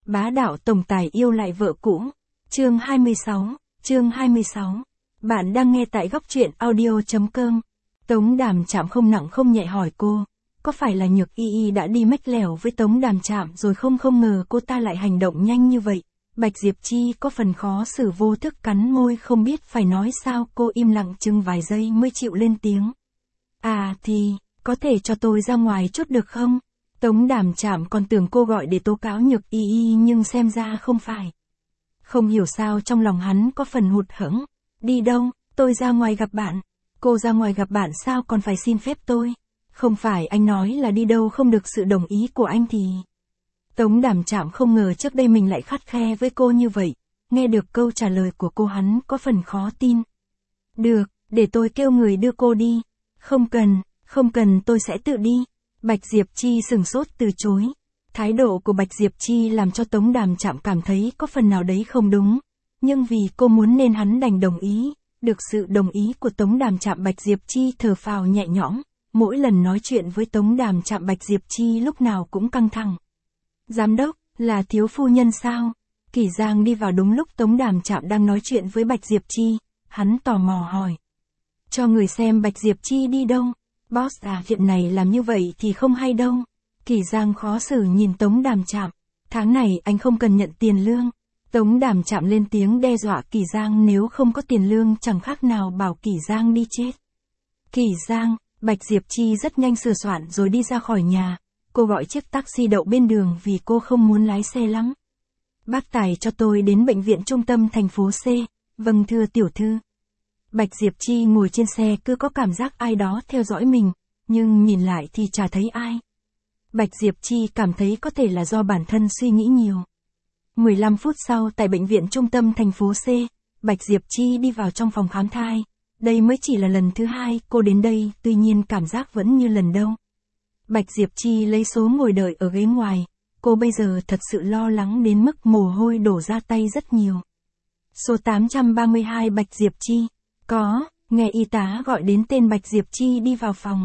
Bá đạo tổng tài yêu lại vợ cũ. Chương 26. Bạn đang nghe tại góc truyện audio.com. Tống Đàm Trạm không nặng không nhẹ hỏi cô, có phải là Nhược Y đã đi mách lẻo với Tống Đàm Trạm rồi không ngờ cô ta lại hành động nhanh như vậy. Bạch Diệp Chi có phần khó xử vô thức cắn môi không biết phải nói sao, cô im lặng chừng vài giây mới chịu lên tiếng. Thì, có thể cho tôi ra ngoài chút được không? Tống Đàm Trạm còn tưởng cô gọi để tố cáo Nhược Y nhưng xem ra không phải. Không hiểu sao trong lòng hắn có phần hụt hẫng. Đi đâu, tôi ra ngoài gặp bạn. Cô ra ngoài gặp bạn sao còn phải xin phép tôi? Không phải anh nói là đi đâu không được sự đồng ý của anh thì... Tống Đàm Trạm không ngờ trước đây mình lại khắt khe với cô như vậy. Nghe được câu trả lời của cô hắn có phần khó tin. Được, để tôi kêu người đưa cô đi. Không cần tôi sẽ tự đi. Bạch Diệp Chi sừng sốt từ chối. Thái độ của Bạch Diệp Chi làm cho Tống Đàm Trạm cảm thấy có phần nào đấy không đúng. Nhưng vì cô muốn nên hắn đành đồng ý. Được sự đồng ý của Tống Đàm Trạm, Bạch Diệp Chi thở phào nhẹ nhõm. Mỗi lần nói chuyện với Tống Đàm Trạm, Bạch Diệp Chi lúc nào cũng căng thẳng. Giám đốc, là thiếu phu nhân sao? Kỷ Giang đi vào đúng lúc Tống Đàm Trạm đang nói chuyện với Bạch Diệp Chi. Hắn tò mò hỏi. Cho người xem Bạch Diệp Chi đi đâu? Boss chuyện này làm như vậy thì không hay đâu. Kỷ Giang khó xử nhìn Tống Đàm Trạm. Tháng này anh không cần nhận tiền lương. Tống Đàm Trạm lên tiếng đe dọa Kỷ Giang, nếu không có tiền lương chẳng khác nào bảo Kỷ Giang đi chết. Kỷ Giang, Bạch Diệp Chi rất nhanh sửa soạn rồi đi ra khỏi nhà. Cô gọi chiếc taxi đậu bên đường vì cô không muốn lái xe lắm. Bác tài cho tôi đến bệnh viện trung tâm thành phố C. Vâng thưa tiểu thư. Bạch Diệp Chi ngồi trên xe cứ có cảm giác ai đó theo dõi mình, nhưng nhìn lại thì chả thấy ai. Bạch Diệp Chi cảm thấy có thể là do bản thân suy nghĩ nhiều. 15 phút sau tại bệnh viện trung tâm thành phố C, Bạch Diệp Chi đi vào trong phòng khám thai. Đây mới chỉ là lần thứ 2 cô đến đây, tuy nhiên cảm giác vẫn như lần đầu. Bạch Diệp Chi lấy số ngồi đợi ở ghế ngoài. Cô bây giờ thật sự lo lắng đến mức mồ hôi đổ ra tay rất nhiều. Số 832 Bạch Diệp Chi. Nghe y tá gọi đến tên Bạch Diệp Chi đi vào phòng.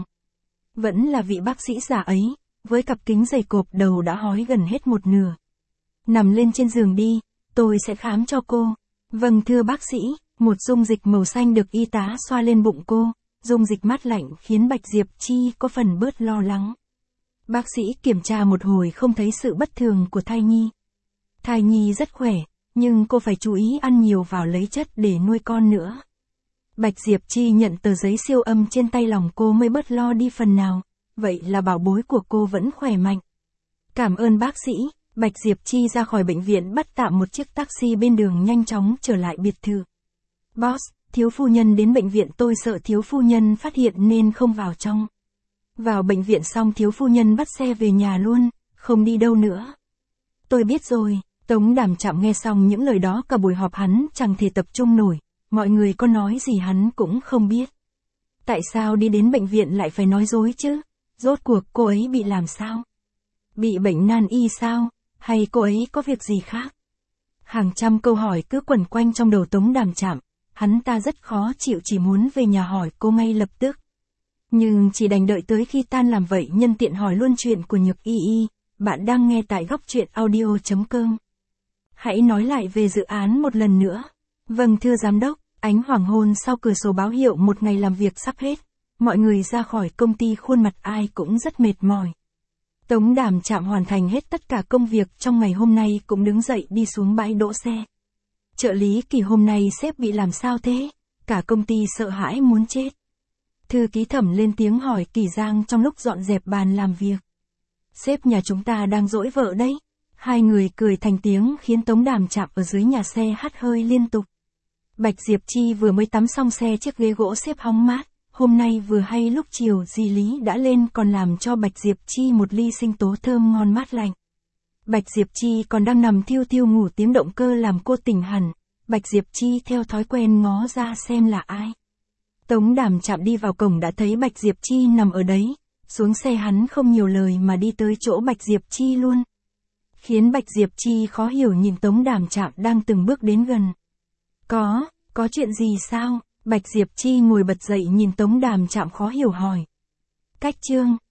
Vẫn là vị bác sĩ già ấy, với cặp kính dày cộp đầu đã hói gần hết một nửa. Nằm lên trên giường đi, tôi sẽ khám cho cô. Vâng thưa bác sĩ, một dung dịch màu xanh được y tá xoa lên bụng cô. Dung dịch mát lạnh khiến Bạch Diệp Chi có phần bớt lo lắng. Bác sĩ kiểm tra một hồi không thấy sự bất thường của thai nhi. Thai nhi rất khỏe, nhưng cô phải chú ý ăn nhiều vào lấy chất để nuôi con nữa. Bạch Diệp Chi nhận tờ giấy siêu âm trên tay, lòng cô mới bớt lo đi phần nào. Vậy là bảo bối của cô vẫn khỏe mạnh. Cảm ơn bác sĩ. Bạch Diệp Chi ra khỏi bệnh viện bắt tạm một chiếc taxi bên đường nhanh chóng trở lại biệt thự. Boss, thiếu phu nhân đến bệnh viện, tôi sợ thiếu phu nhân phát hiện nên không vào trong. Vào bệnh viện xong thiếu phu nhân bắt xe về nhà luôn, không đi đâu nữa. Tôi biết rồi. Tống Đàm Trạm nghe xong những lời đó cả buổi họp hắn chẳng thể tập trung nổi. Mọi người có nói gì hắn cũng không biết. Tại sao đi đến bệnh viện lại phải nói dối chứ? Rốt cuộc cô ấy bị làm sao? Bị bệnh nan y sao? Hay cô ấy có việc gì khác? Hàng trăm câu hỏi cứ quẩn quanh trong đầu Tống Đàm Trạm. Hắn ta rất khó chịu, chỉ muốn về nhà hỏi cô ngay lập tức. Nhưng chỉ đành đợi tới khi tan làm vậy, nhân tiện hỏi luôn chuyện của Nhược Y. Bạn đang nghe tại góc truyện audio.com. Hãy nói lại về dự án một lần nữa. Vâng thưa giám đốc. Ánh hoàng hôn sau cửa sổ báo hiệu một ngày làm việc sắp hết. Mọi người ra khỏi công ty khuôn mặt ai cũng rất mệt mỏi. Tống Đàm Trạm hoàn thành hết tất cả công việc trong ngày hôm nay cũng đứng dậy đi xuống bãi đỗ xe. Trợ lý Kỳ, hôm nay sếp bị làm sao thế? Cả công ty sợ hãi muốn chết. Thư ký Thẩm lên tiếng hỏi Kỳ Giang trong lúc dọn dẹp bàn làm việc. Sếp nhà chúng ta đang dỗi vợ đấy. Hai người cười thành tiếng khiến Tống Đàm Trạm ở dưới nhà xe hắt hơi liên tục. Bạch Diệp Chi vừa mới tắm xong xe chiếc ghế gỗ xếp hóng mát. Hôm nay vừa hay lúc chiều dì Lý đã lên còn làm cho Bạch Diệp Chi một ly sinh tố thơm ngon mát lành. Bạch Diệp Chi còn đang nằm thiêu thiêu ngủ, tiếng động cơ làm cô tỉnh hẳn. Bạch Diệp Chi theo thói quen ngó ra xem là ai. Tống Đàm Trạm đi vào cổng đã thấy Bạch Diệp Chi nằm ở đấy. Xuống xe hắn không nhiều lời mà đi tới chỗ Bạch Diệp Chi luôn. Khiến Bạch Diệp Chi khó hiểu nhìn Tống Đàm Trạm đang từng bước đến gần. Có chuyện gì sao? Bạch Diệp Chi ngồi bật dậy nhìn Tống Đàm Trạm khó hiểu hỏi. Cách Trương,